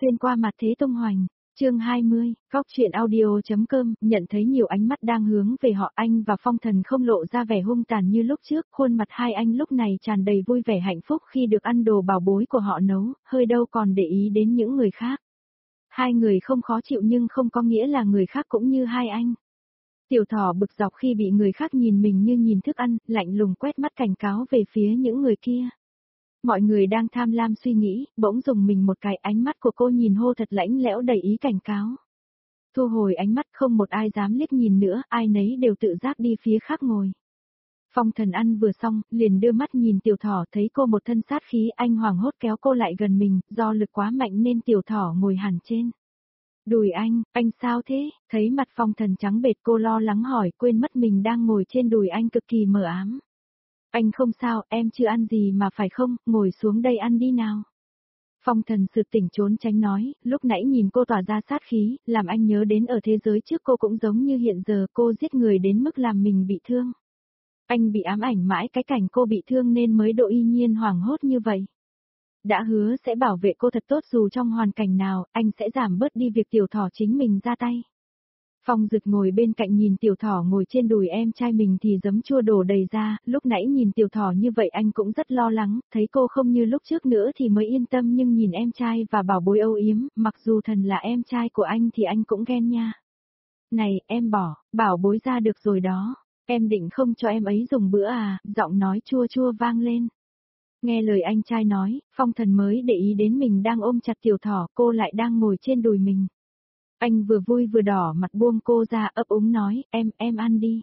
xuyên qua mặt thế tung hoành. Chương 20, Góc truyện audio.com, nhận thấy nhiều ánh mắt đang hướng về họ, anh và Phong Thần không lộ ra vẻ hung tàn như lúc trước, khuôn mặt hai anh lúc này tràn đầy vui vẻ hạnh phúc khi được ăn đồ bảo bối của họ nấu, hơi đâu còn để ý đến những người khác. Hai người không khó chịu nhưng không có nghĩa là người khác cũng như hai anh. Tiểu Thỏ bực dọc khi bị người khác nhìn mình như nhìn thức ăn, lạnh lùng quét mắt cảnh cáo về phía những người kia. Mọi người đang tham lam suy nghĩ, bỗng dùng mình một cái, ánh mắt của cô nhìn Hô thật lãnh lẽo đầy ý cảnh cáo. Thu hồi ánh mắt, không một ai dám liếc nhìn nữa, ai nấy đều tự giác đi phía khác ngồi. Phong Thần ăn vừa xong, liền đưa mắt nhìn Tiểu Thỏ, thấy cô một thân sát khí, anh hoảng hốt kéo cô lại gần mình, do lực quá mạnh nên Tiểu Thỏ ngồi hẳn trên đùi anh sao thế? Thấy mặt Phong Thần trắng bệch, cô lo lắng hỏi, quên mất mình đang ngồi trên đùi anh cực kỳ mờ ám. Anh không sao, em chưa ăn gì mà phải không, ngồi xuống đây ăn đi nào. Phong Thần sực tỉnh trốn tránh nói, lúc nãy nhìn cô tỏa ra sát khí, làm anh nhớ đến ở thế giới trước cô cũng giống như hiện giờ, cô giết người đến mức làm mình bị thương. Anh bị ám ảnh mãi cái cảnh cô bị thương nên mới độ y nhiên hoảng hốt như vậy. Đã hứa sẽ bảo vệ cô thật tốt dù trong hoàn cảnh nào, anh sẽ giảm bớt đi việc Tiểu Thỏ chính mình ra tay. Phong Dực ngồi bên cạnh nhìn Tiểu Thỏ ngồi trên đùi em trai mình thì giấm chua đổ đầy ra, lúc nãy nhìn Tiểu Thỏ như vậy anh cũng rất lo lắng, thấy cô không như lúc trước nữa thì mới yên tâm, nhưng nhìn em trai và bảo bối âu yếm, mặc dù Thần là em trai của anh thì anh cũng ghen nha. Này, em bỏ, bảo bối ra được rồi đó, em định không cho em ấy dùng bữa à, giọng nói chua chua vang lên. Nghe lời anh trai nói, Phong Thần mới để ý đến mình đang ôm chặt Tiểu Thỏ, cô lại đang ngồi trên đùi mình. Anh vừa vui vừa đỏ mặt buông cô ra, ấp úng nói, em ăn đi.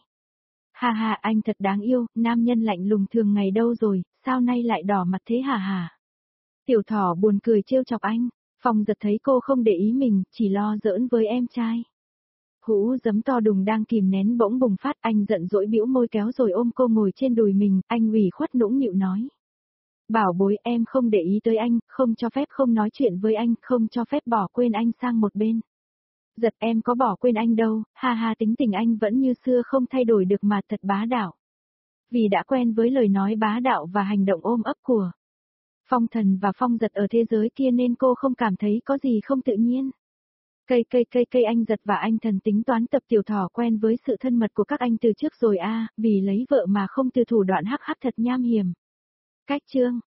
Ha ha, anh thật đáng yêu, nam nhân lạnh lùng thường ngày đâu rồi, sao nay lại đỏ mặt thế hả hả? Tiểu Thỏ buồn cười trêu chọc anh, Phong Giật thấy cô không để ý mình, chỉ lo giỡn với em trai. Hũ giấm to đùng đang kìm nén bỗng bùng phát, anh giận dỗi bĩu môi kéo rồi ôm cô ngồi trên đùi mình, anh ủy khuất nũng nịu nói. Bảo bối, em không để ý tới anh, không cho phép không nói chuyện với anh, không cho phép bỏ quên anh sang một bên. Giật, em có bỏ quên anh đâu, ha ha, tính tình anh vẫn như xưa không thay đổi được mà, thật bá đạo. Vì đã quen với lời nói bá đạo và hành động ôm ấp của Phong Thần và Phong Giật ở thế giới kia nên cô không cảm thấy có gì không tự nhiên. Cây anh Giật và anh Thần tính toán tập Tiểu Thỏ quen với sự thân mật của các anh từ trước rồi à, vì lấy vợ mà không từ thủ đoạn hắc hắc thật nham hiểm. Cách chương